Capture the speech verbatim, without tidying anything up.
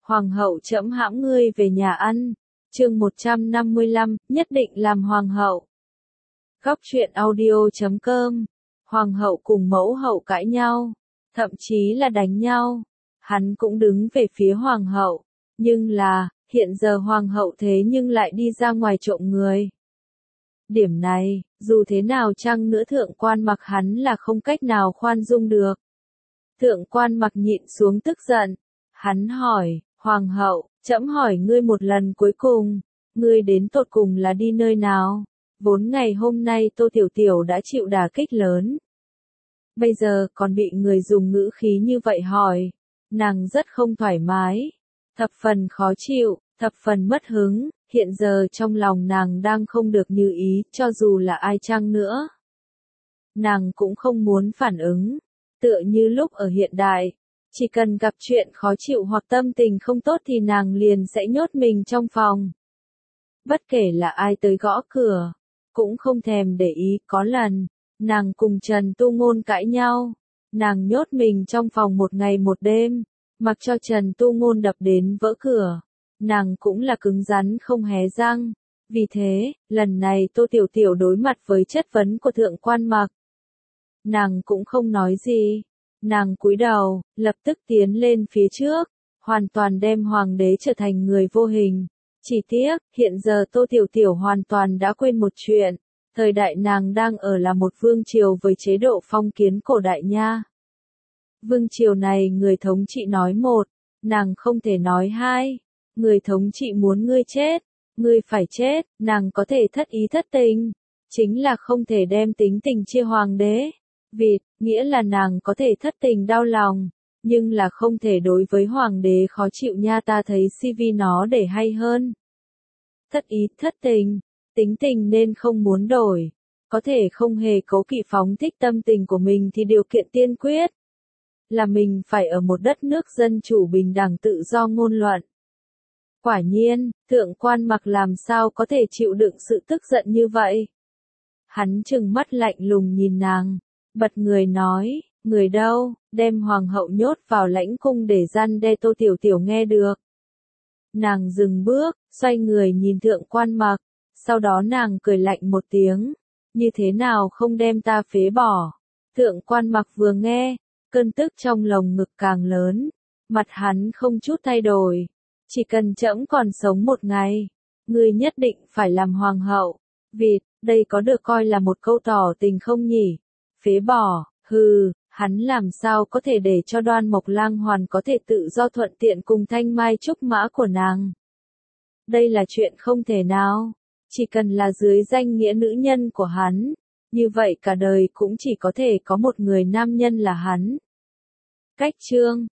Hoàng hậu trẫm hãm ngươi về nhà ăn. Chương một trăm năm mươi lăm, nhất định làm hoàng hậu. Góc truyện audio chấm com. Hoàng hậu cùng mẫu hậu cãi nhau, thậm chí là đánh nhau. Hắn cũng đứng về phía hoàng hậu, nhưng là, hiện giờ hoàng hậu thế nhưng lại đi ra ngoài trộm người. Điểm này, dù thế nào chăng nữa thượng quan mặc hắn là không cách nào khoan dung được. Thượng quan mặc nhịn xuống tức giận, hắn hỏi, hoàng hậu, trẫm hỏi ngươi một lần cuối cùng, ngươi đến tột cùng là đi nơi nào? Vốn ngày hôm nay Tô Tiểu Tiểu đã chịu đả kích lớn. Bây giờ còn bị người dùng ngữ khí như vậy hỏi, nàng rất không thoải mái, thập phần khó chịu, thập phần mất hứng, hiện giờ trong lòng nàng đang không được như ý, cho dù là ai chăng nữa. Nàng cũng không muốn phản ứng, tựa như lúc ở hiện đại, chỉ cần gặp chuyện khó chịu hoặc tâm tình không tốt thì nàng liền sẽ nhốt mình trong phòng. Bất kể là ai tới gõ cửa, cũng không thèm để ý. Có lần, nàng cùng Trần Tu Ngôn cãi nhau, nàng nhốt mình trong phòng một ngày một đêm, mặc cho Trần Tu Ngôn đập đến vỡ cửa, nàng cũng là cứng rắn không hé răng. Vì thế, lần này Tô Tiểu Tiểu đối mặt với chất vấn của thượng quan mặc, nàng cũng không nói gì, nàng cúi đầu, lập tức tiến lên phía trước, hoàn toàn đem hoàng đế trở thành người vô hình. Chỉ tiếc, hiện giờ Tô Tiểu Tiểu hoàn toàn đã quên một chuyện, thời đại nàng đang ở là một vương triều với chế độ phong kiến cổ đại nha. Vương triều này người thống trị nói một, nàng không thể nói hai, người thống trị muốn ngươi chết, ngươi phải chết, nàng có thể thất ý thất tình, chính là không thể đem tính tình chia hoàng đế. Vịt, nghĩa là nàng có thể thất tình đau lòng, nhưng là không thể đối với hoàng đế khó chịu nha. Ta thấy xê vê nó để hay hơn. Thất ý, thất tình, tính tình nên không muốn đổi, có thể không hề cố kỵ phóng thích tâm tình của mình thì điều kiện tiên quyết là mình phải ở một đất nước dân chủ bình đẳng tự do ngôn luận. Quả nhiên, thượng quan mặc làm sao có thể chịu đựng sự tức giận như vậy. Hắn trừng mắt lạnh lùng nhìn nàng, bật người nói, người đâu, đem hoàng hậu nhốt vào lãnh cung để răn đe. Tô Tiểu Tiểu nghe được. Nàng dừng bước, xoay người nhìn thượng quan mặc, sau đó nàng cười lạnh một tiếng, như thế nào không đem ta phế bỏ. Thượng quan mặc vừa nghe, cơn tức trong lồng ngực càng lớn, mặt hắn không chút thay đổi, chỉ cần trẫm còn sống một ngày, ngươi nhất định phải làm hoàng hậu. Vịt, đây có được coi là một câu tỏ tình không nhỉ? Phế bỏ, hừ, hắn làm sao có thể để cho Đoan Mộc Lang Hoàn có thể tự do thuận tiện cùng thanh mai trúc mã của nàng. Đây là chuyện không thể nào, chỉ cần là dưới danh nghĩa nữ nhân của hắn, như vậy cả đời cũng chỉ có thể có một người nam nhân là hắn. Cách chương